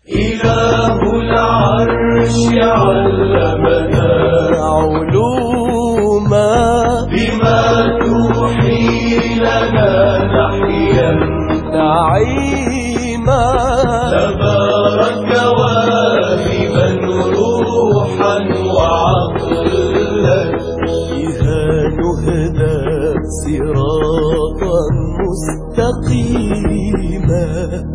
إله العرش علمنا علوما بما توحي لنا نحيا نعيما تبارك واهبا روحا وعقلا بها نهدى صراطا مستقيما.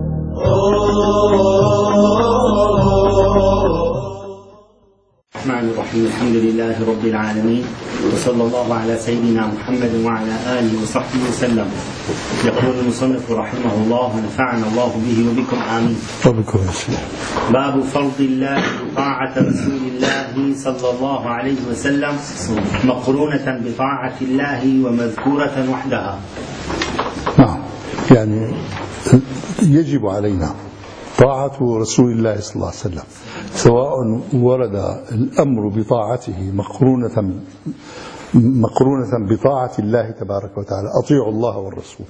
الرحمن الرحيم. الحمد لله رب العالمين، وصلى الله على سيدنا محمد وعلى آله وصحبه وسلم. يقول المصنف رحمه الله ونفعنا الله به وبكم آمين. باب فرض الله طاعة رسول الله صلى الله عليه وسلم مقرونة بطاعة الله ومذكورة وحدها. نعم، يعني يجب علينا طاعة رسول الله صلى الله عليه وسلم، سواء ورد الأمر بطاعته مقرونة بطاعة الله تبارك وتعالى، أطيعوا الله والرسول،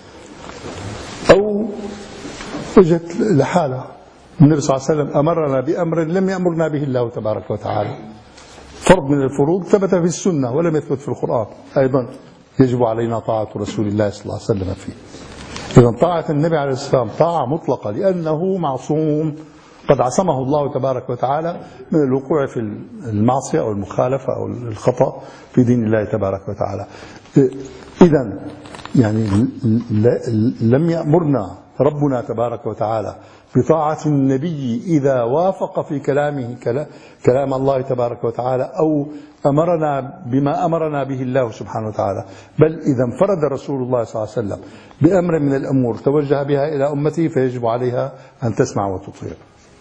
أو وجدت لحالة النبي صلى الله عليه وسلم أمرنا بأمر لم يأمرنا به الله تبارك وتعالى، فرض من الفروض ثبت في السنة ولم يثبت في القرآن، أيضا يجب علينا طاعة رسول الله صلى الله عليه وسلم فيه. إذن طاعة النبي عليه السلام طاعة مطلقة، لأنه معصوم قد عصمه الله تبارك وتعالى من الوقوع في المعصية أو المخالفة أو الخطأ في دين الله تبارك وتعالى. إذن يعني لم يأمرنا ربنا تبارك وتعالى بطاعة النبي إذا وافق في كلامه كلام الله تبارك وتعالى، أو أمرنا بما أمرنا به الله سبحانه وتعالى، بل إذا انفرد رسول الله صلى الله عليه وسلم بأمر من الأمور توجه بها إلى أمته فيجب عليها أن تسمع وتطيع.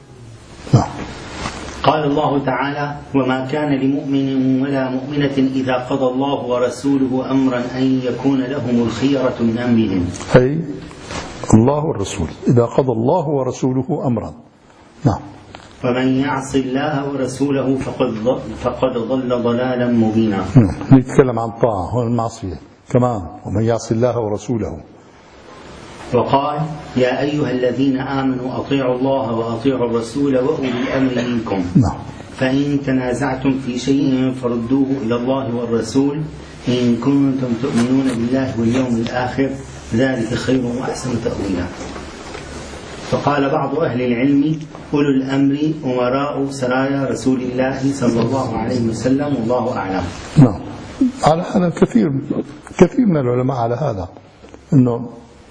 قال الله تعالى: وما كان لمؤمن ولا مؤمنة إذا قضى الله ورسوله أمرا أن يكون لهم الخيرة من أمرهم. أي الله والرسول، إذا قضى الله ورسوله أمرا. نعم. ومن يعص الله ورسوله فقد ضل ضلالا مبينا. نتكلم عن طاعة والمعصية كمان، ومن يعص الله ورسوله. وقال: يا أيها الذين آمنوا أطيعوا الله وأطيعوا الرسول وأولي الأمر منكم. نعم. فإن تنازعتم في شيء فردوه إلى الله والرسول إن كنتم تؤمنون بالله واليوم الآخر ذلك خير وأحسن تأويلا. فقال بعض أهل العلم: أولو الأمر أمراء سرايا رسول الله صلى الله عليه وسلم، والله أعلم. نعم، على هذا كثير من العلماء على هذا، أنه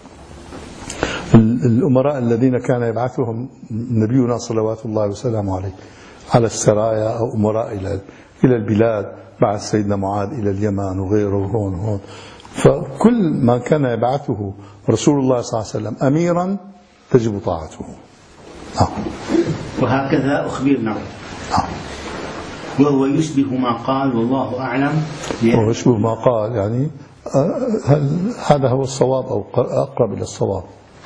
الأمراء الذين كان يبعثهم نبينا صلوات الله وسلامه عليه على السرايا أو أمراء إلى البلاد، بعث سيدنا معاذ إلى اليمن وغيره هون، فكل ما كان يبعثه رسول الله صلى الله عليه وسلم أميرا تجب طاعته. وهكذا أخبرنا. وهو يشبه ما قال والله أعلم. وهو يشبه ما قال، يعني هذا هو الصواب أو أقرب إلى الصواب.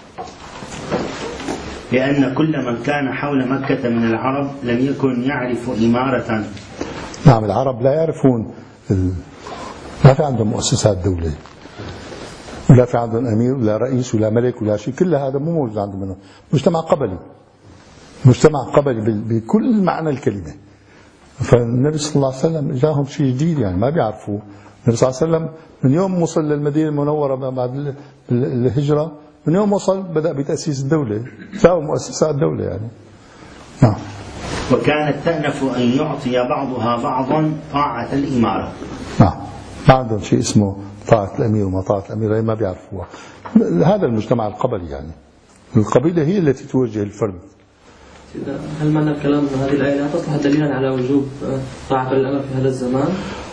لأن كل من كان حول مكة من العرب لم يكن يعرف إمارة. نعم، العرب لا يعرفون، ما في عندهم مؤسسات دولة، ولا في عندهم أمير ولا رئيس ولا ملك ولا شيء، كل هذا مو موجود عندهم. مجتمع قبلي بكل معنى الكلمة. فالنبي صلى الله عليه وسلم جاءهم شيء جديد، يعني ما بيعرفوه. النبي صلى الله عليه وسلم من يوم وصل للمدينة المنورة بعد الهجرة، من يوم وصل بدأ بتأسيس الدولة، ساووا مؤسسات دولة يعني. نعم. وكانت تأنف أن يعطي بعضها بعضا طاعة الإمارة. نعم، ما عندهم شيء اسمه طاعة الأمير وما طاعة الأمير، ما بيعرفوها. هذا المجتمع القبلي، يعني القبيلة هي التي توجه الفرد. هل معنى الكلام من هذه الآية لا تصبح دليلا على وجوب طاعة الأمر في هذا الزمان؟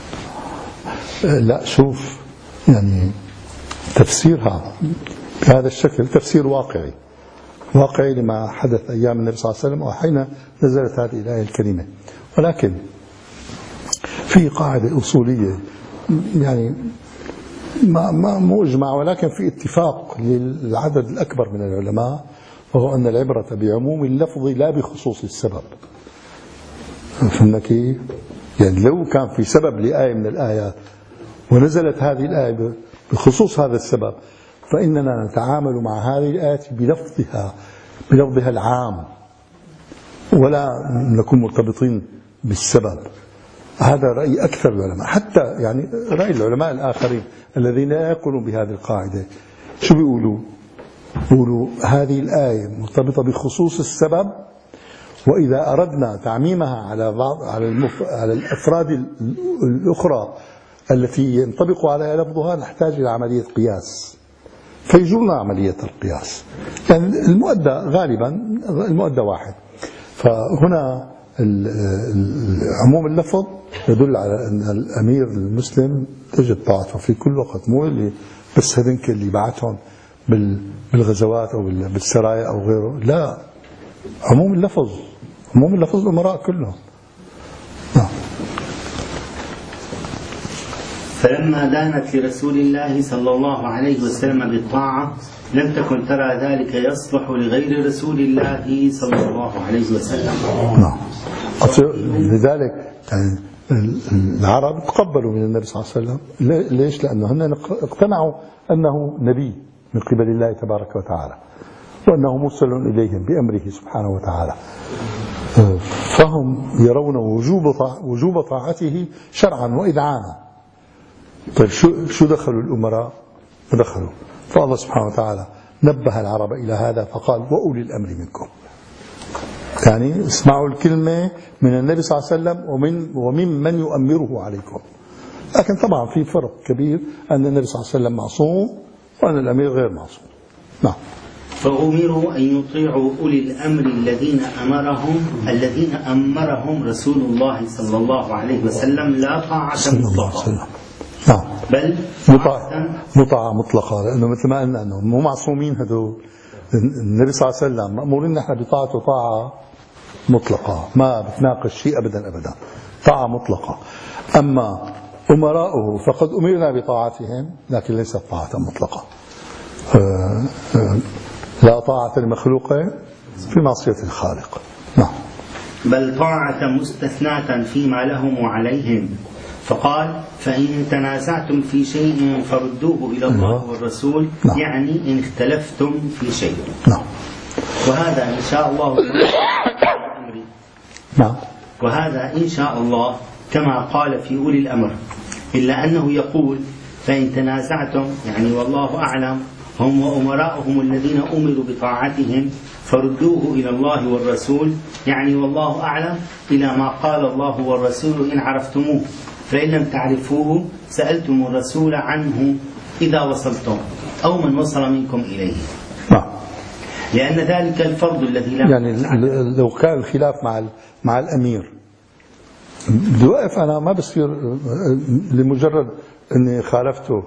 لا، شوف، يعني تفسيرها بهذا الشكل تفسير واقعي لما حدث أيام النبي صلى الله عليه وسلم وحين نزلت هذه الآية الكريمة. ولكن في قاعدة أصولية، يعني ما مجمع، ولكن في اتفاق للعدد الأكبر من العلماء، وهو أن العبرة بعموم اللفظ لا بخصوص السبب. فهمنا كيف؟ يعني لو كان في سبب لآية من الآيات ونزلت هذه الآية بخصوص هذا السبب، فإننا نتعامل مع هذه الآية بلفظها العام، ولا نكون مرتبطين بالسبب. هذا رأي أكثر العلماء، حتى يعني رأي العلماء الآخرين الذين لا يقولون بهذه القاعدة. شو بيقولوا؟ بيقولوا هذه الآية مرتبطة بخصوص السبب، وإذا أردنا تعميمها على الأفراد الأخرى التي ينطبق عليها لفظها نحتاج إلى عملية قياس، فيجرنا عملية القياس. يعني المؤدى غالبا المؤدى واحد. فهنا عموم اللفظ يدل على أن الأمير المسلم تجد طاعته في كل وقت، مو اللي بس هذنك اللي بعتهم بالغزوات أو بالسرايا أو غيره، لا، عموم اللفظ الأمراء كلهم. فلما دانت لرسول الله صلى الله عليه وسلم بالطاعة لم تكن ترى ذلك يصلح لغير رسول الله صلى الله عليه وسلم. لذلك العرب تقبلوا من النبي صلى الله عليه وسلم. ليش؟ لأنه هن اقتنعوا أنه نبي من قبل الله تبارك وتعالى، وأنه مرسل إليهم بأمره سبحانه وتعالى، فهم يرون وجوب طاعته شرعا وإذعانا. طيب شو دخلوا الأمراء؟ دخلوا، فالله سبحانه وتعالى نبه العرب إلى هذا فقال وأولي الأمر منكم. يعني اسمعوا الكلمة من النبي صلى الله عليه وسلم ومن يؤمره عليكم. لكن طبعا في فرق كبير أن النبي صلى الله عليه وسلم معصوم وأن الأمير غير معصوم. نعم. فأمروا أن يطيعوا أولي الأمر الذين أمرهم رسول الله صلى الله عليه وسلم، لا طاعة مطلقة. نعم. بل مطاعة مطلقة، لأنه مثل ما قلنا أنه مو معصومين هذول. النبي صلى الله عليه وسلم مأمورين نحن بطاعته طاعة مطلقة، ما بتناقش شيء أبدا، طاعة مطلقة. أما أمراؤه فقد أمرنا بطاعتهم، لكن ليست طاعة مطلقة. لا طاعة المخلوق في معصية الخالق. نعم. بل طاعة مستثناة فيما لهم وعليهم، فقال فإن تنازعتم في شيء فردوه إلى الله والرسول. نعم. يعني إن اختلفتم في شيء. نعم. وهذا إن شاء الله نعم. وهذا إن شاء الله كما قال في أولي الأمر، إلا أنه يقول فإن تنازعتم يعني والله أعلم هم وأمراؤهم الذين أمروا بطاعتهم فردوه إلى الله والرسول، يعني والله أعلم إلى ما قال الله والرسول إن عرفتموه، فإن لم تعرفوه سألتم الرسول عنه إذا وصلتم أو من وصل منكم إليه. لأن ذلك الفرض الذي لا يعني لو كان الخلاف مع الأمير بدي وقف أنا، ما بصير لمجرد أني خالفته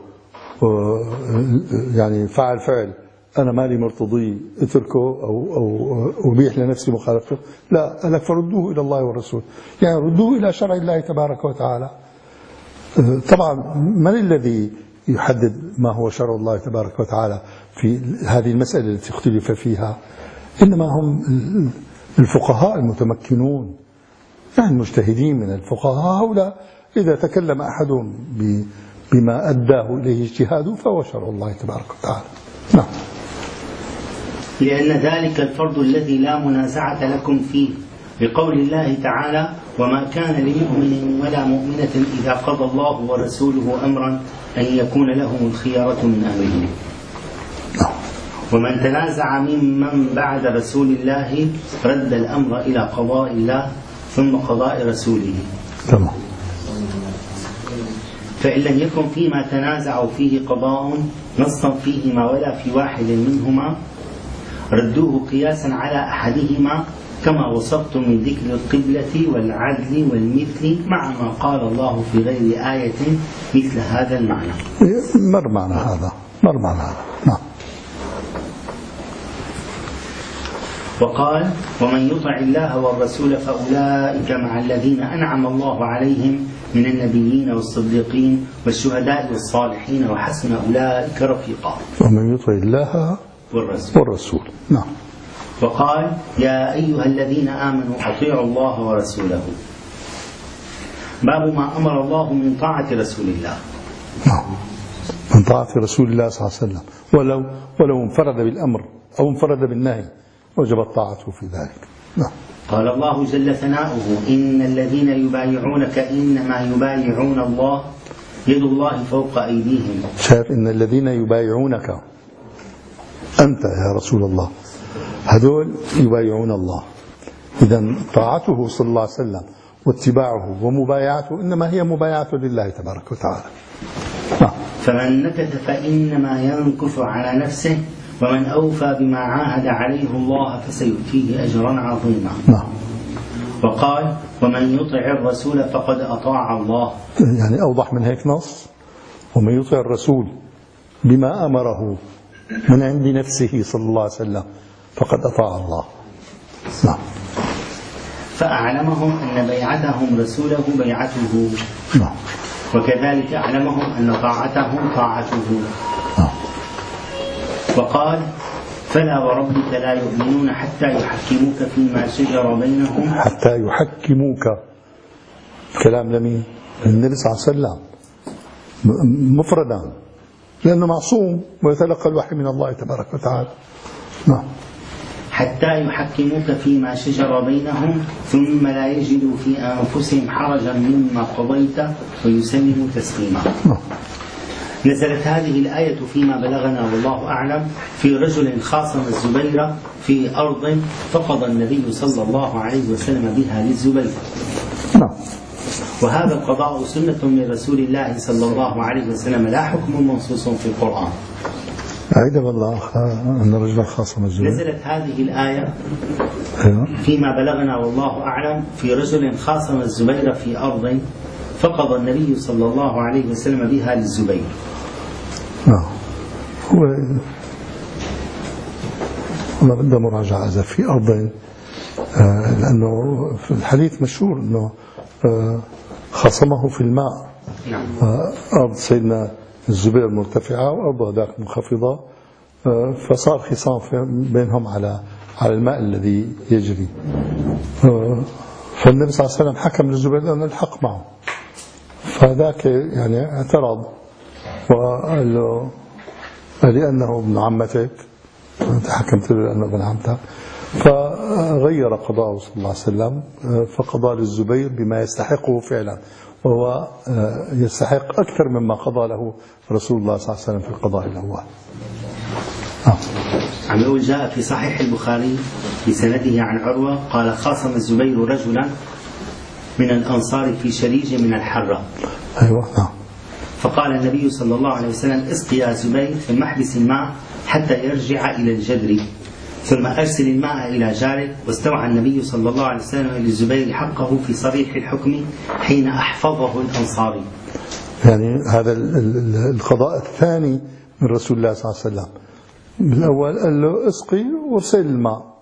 يعني فعل أنا مالي مرتضي اتركه أو أبيح لنفسي مخالفته. لا، قال لك فردوه إلى الله والرسول، يعني ردوه إلى شرع الله تبارك وتعالى. طبعا من الذي يحدد ما هو شرع الله تبارك وتعالى في هذه المسألة التي اختلف فيها؟ إنما هم الفقهاء المتمكنون، يعني المجتهدين من الفقهاء. هؤلاء إذا تكلم أحدهم بما أداه إليه اجتهاده فهو شرع الله تبارك وتعالى. نعم. لأن ذلك الفرض الذي لا منازعة لكم فيه، بقول الله تعالى وما كان لمؤمن ولا مؤمنة إذا قضى الله ورسوله أمرا أن يكون لهم الخيارة من أمرهم. ومن تنازع ممن بعد رسول الله رد الأمر إلى قضاء الله ثم قضاء رسوله. تمام. فإن لم يكن فيما تنازعوا فيه قضاء نصا فيهما ولا في واحد منهما ردوه قياسا على أحدهما، كما وصفتم من ذكر القبلة والعدل والمثل، مع ما قال الله في غير آية مثل هذا المعنى. مر معنى هذا. نعم. وقال ومن يطع الله والرسول فأولئك مع الذين أنعم الله عليهم من النبيين والصديقين والشهداء والصالحين وحسن أولئك رفيقا. ومن يطع الله والرسول. نعم. وقال يا أيها الذين آمنوا أطيعوا الله ورسوله. باب ما أمر الله من طاعة رسول الله. نعم. من طاعة رسول الله صلى الله عليه وسلم، ولو انفرد بالأمر أو انفرد بالنهي وجبت طاعته في ذلك. نعم. قال الله جل ثناؤه: إن الذين يبايعونك إنما يبايعون الله يد الله فوق أيديهم. شايف؟ إن الذين يبايعونك أنت يا رسول الله، هذول يبايعون الله. إذن طاعته صلى الله عليه وسلم واتباعه ومبايعته إنما هي مبايعته لله تبارك وتعالى. فمن نكث فإنما ينكث على نفسه ومن أوفى بما عاهد عليه الله فسيؤتيه أجرا عظيما. وقال: ومن يطع الرسول فقد أطاع الله. يعني أوضح من هيك نص: ومن يطع الرسول بما أمره من عند نفسه صلى الله عليه وسلم فقد أطاع الله. فأعلمهم أن بيعتهم رسوله بيعته، وكذلك أعلمهم أن طاعتهم طاعته. وقال: فلا وربك لا يؤمنون حتى يحكموك فيما شجر بينهم. حتى يحكموك، كلام لمين؟ النبي صلى الله عليه وسلم مفردا، لأنه معصوم ويتلقى الوحي من الله تبارك وتعالى. حتى يحكموك فيما شجر بينهم ثم لا يجدوا في أنفسهم حرجا مما قضيت ويسلموا تسليما. نزلت هذه الآية فيما بلغنا والله أعلم في رجل خاصم الزبير في أرض فقضى النبي صلى الله عليه وسلم بها للزبير. وهذا القضاء سنة من رسول الله صلى الله عليه وسلم، لا حكم منصوص في القرآن. أعيد والله أن رجلا خاصم الزبير. نزلت هذه الآية فيما بلغنا والله أعلم في رجل خاصم الزبير في أرض فقضى النبي صلى الله عليه وسلم بها للزبير. هو والله بدنا مراجعة إذا في أرض، لأنه في الحديث مشهور أنه خاصمه في الماء. أرض سيدنا الزبير مرتفعة وأرض ذاك منخفضة، فصار خصام بينهم على الماء الذي يجري. فالنبي صلى الله عليه وسلم حكم للزبير أن الحق معه، فذاك يعني اعترض وقال له: لأنه ابن عمتك أنت حكمت له لأنه ابن عمتك. فغير قضاءه صلى الله عليه وسلم فقضى للزبير بما يستحقه فعلا، وهو يستحق أكثر مما قضى له رسول الله صلى الله عليه وسلم في القضاء الأول. عن يقول: جاء في صحيح البخاري بسنده عن عروة قال: خاصم الزبير رجلا من الأنصار في شريج من الحرة. أيوة. فقال النبي صلى الله عليه وسلم: اسقي يا زبير ثم احبس الماء حتى يرجع إلى الجدر ثم أرسل الماء إلى جارك. واستوعى النبي صلى الله عليه وسلم للزبير حقه في صريح الحكم حين أحفظه الأنصاري. يعني هذا القضاء الثاني من رسول الله صلى الله عليه وسلم. بالأول قال له اسقي وارسل الماء،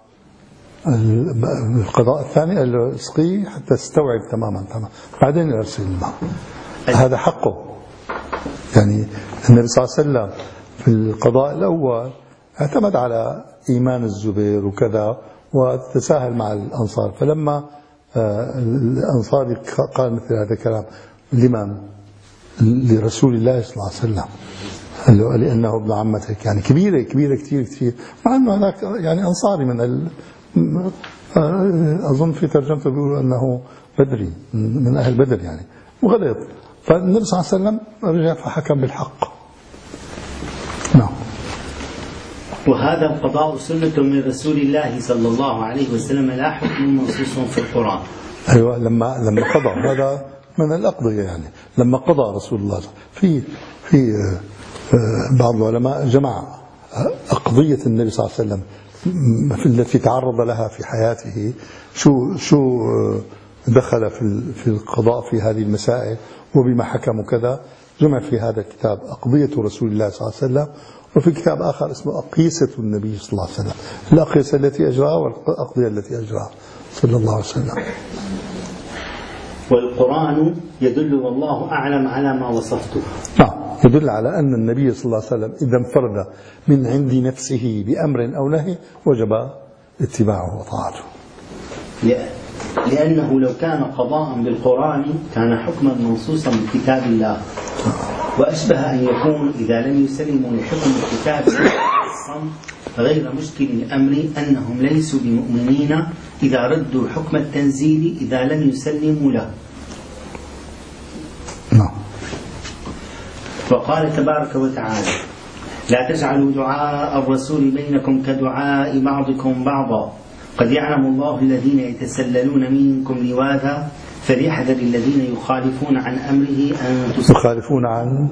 القضاء الثاني قال له اسقي حتى استوعب تماما بعدين ارسل الماء. هذا حقه. يعني النبي صلى الله عليه وسلم في القضاء الأول اعتمد على إيمان الزبير وكذا وتساهل مع الأنصار، فلما الأنصار قال مثل هذا الكلام لمن؟ لرسول الله صلى الله عليه وسلم، قال له: لأنه ابن عمتك، يعني كبيرة كثير، مع أنه هذاك يعني أنصاري من أظن في ترجمته بيقولوا أنه بدري من أهل بدر يعني، وغلط. فالنبي صلى الله عليه وسلم رجع فحكم بالحق. وهذا القضاء سنة من رسول الله صلى الله عليه وسلم، لا حكم منصوص في القرآن. أيوة. لما قضى، هذا من الأقضية يعني، لما قضى رسول الله في بعض العلماء جمع أقضية النبي صلى الله عليه وسلم التي تعرض لها في حياته، شو دخل في القضاء في هذه المسائل وبما حكم وكذا، جمع في هذا الكتاب أقضية رسول الله صلى الله عليه وسلم. وفي كتاب آخر اسمه أقيسة النبي صلى الله عليه وسلم، الأقيسة التي أجراها والأقضية التي أجراها صلى الله عليه وسلم. والقرآن يدل والله أعلم على ما وصفته. يدل على أن النبي صلى الله عليه وسلم إذا انفرد من عند نفسه بأمر أو نهي وجب اتباعه وطاعته، لأنه لو كان قضاء بالقرآن كان حكما منصوصا بكتاب الله، وأشبه أن يكون إذا لم يسلموا لحكم الكتاب غير مشكل الأمر أنهم ليسوا بمؤمنين إذا ردوا حكم التنزيل إذا لم يسلموا له. وقال تبارك وتعالى: لا تجعلوا دعاء الرسول بينكم كدعاء بعضكم بعضا قد يعلم الله الذين يتسللون منكم لواذا فليحذر الذين يخالفون عن أمره أن يخالفون عن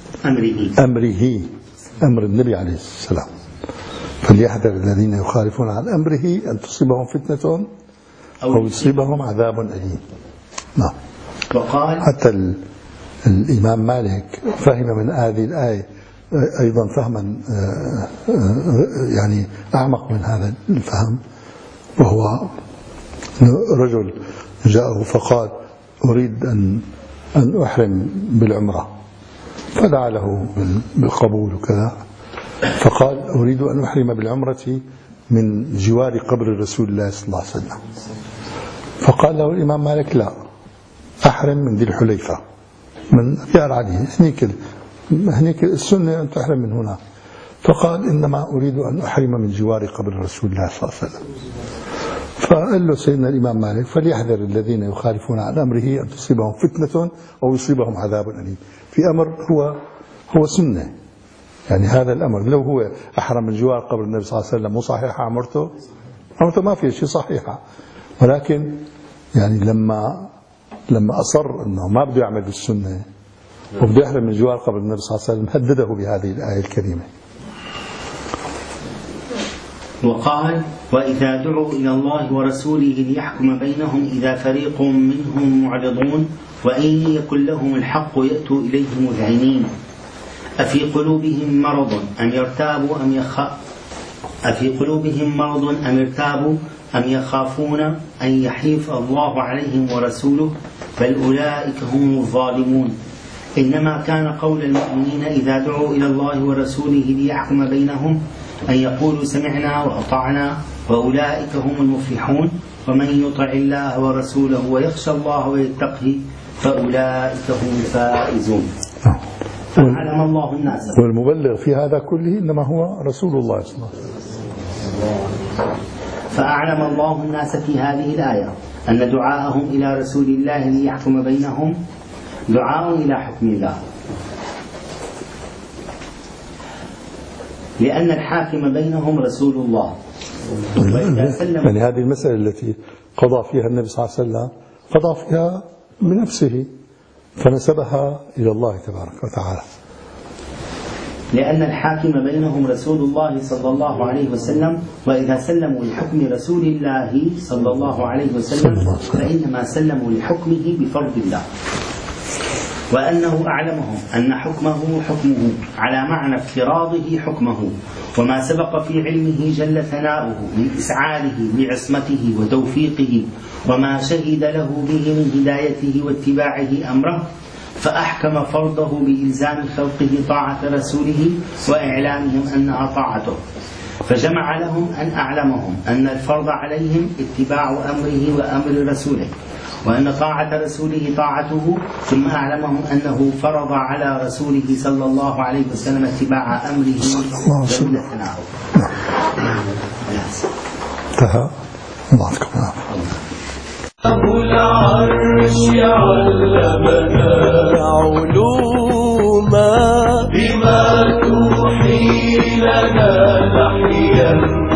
أمر النبي عليه السلام. فليحذر الذين يخالفون عن أمره أن تصيبهم فتنة أو يصيبهم عذاب أليم. نعم. وقال حتى الإمام مالك فهم من هذه الآية أيضا فهما يعني أعمق من هذا الفهم، وهو رجل جاءه فقال: أريد أن أحرم بالعمرة، فدعا له بالقبول وكذا، فقال: أريد أن أحرم بالعمرة من جوار قبر رسول الله صلى الله عليه وسلم. فقال له الإمام مالك: لا، أحرم من ذي الحليفة، من خيار علي، هنيك السنة أن تحرم من هنا. فقال: إنما أريد أن أحرم من جوار قبر رسول الله صلى الله عليه وسلم. فقال له سيدنا الإمام مالك: فليحذر الذين يخالفون عن أمره أن تصيبهم فتنة أو يصيبهم عذاب أليم. في أمر هو سنة، يعني هذا الأمر لو هو أحرم من جوار قبر النبي صلى الله عليه وسلم مو صحيحة عمرته ما في شيء صحيحة، ولكن يعني لما أصر أنه ما بده يعمل بالسنة وبده يحرم من جوار قبر النبي صلى الله عليه وسلم هدده بهذه الآية الكريمة. وقال: وإذا دعوا إلى الله ورسوله ليحكم بينهم إذا فريق منهم معرضون وإن يكن لهم الحق يأتوا إليه مذعنين أفي قلوبهم مرض أم يخافون أن يحيف الله عليهم ورسوله بل أولئك هم الظالمون. إنما كان قول المؤمنين إذا دعوا إلى الله ورسوله ليحكم بينهم أن يقولوا سمعنا وأطعنا وأولئك هم المفلحون ومن يطع الله ورسوله ويخشى الله ويتقه فأولئك هم الفائزون. فأعلم الله الناس، والمبلغ في هذا كله إنما هو رسول الله صلى الله عليه وسلم. فأعلم الله الناس في هذه الآية أن دعاءهم إلى رسول الله ليحكم بينهم دعاء إلى حكم الله، لأن الحاكم بينهم رسول الله. يعني هذه المسألة التي قضى فيها النبي صلى الله عليه وسلم قضى فيها بنفسه فنسبها إلى الله تبارك وتعالى، لأن الحاكم بينهم رسول الله صلى الله عليه وسلم، وإذا سلموا لحكم رسول الله صلى الله عليه وسلم فإنما سلموا لحكمه بفرض الله، وأنه أعلمهم أن حكمه على معنى افتراضه حكمه، وما سبق في علمه جل ثناؤه من إسعاده بعصمته وتوفيقه وما شهد له به من هدايته واتباعه أمره، فأحكم فرضه بإلزام خلقه طاعة رسوله وإعلامهم أنها طاعته، فجمع لهم أن أعلمهم أن الفرض عليهم اتباع أمره وأمر رسوله، وأن طاعة رسوله طاعته، ثم أعلمهم أنه فرض على رسوله صلى الله عليه وسلم اتباع أمره جل ثناؤه. أبو العرش علمنا علوما بما توحي لنا نحيا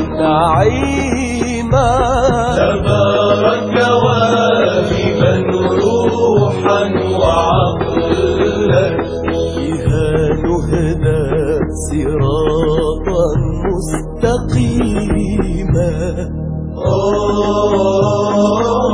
نعيما تبارك واهبا روحا وعقلا بها نهدى صراطا مستقيما.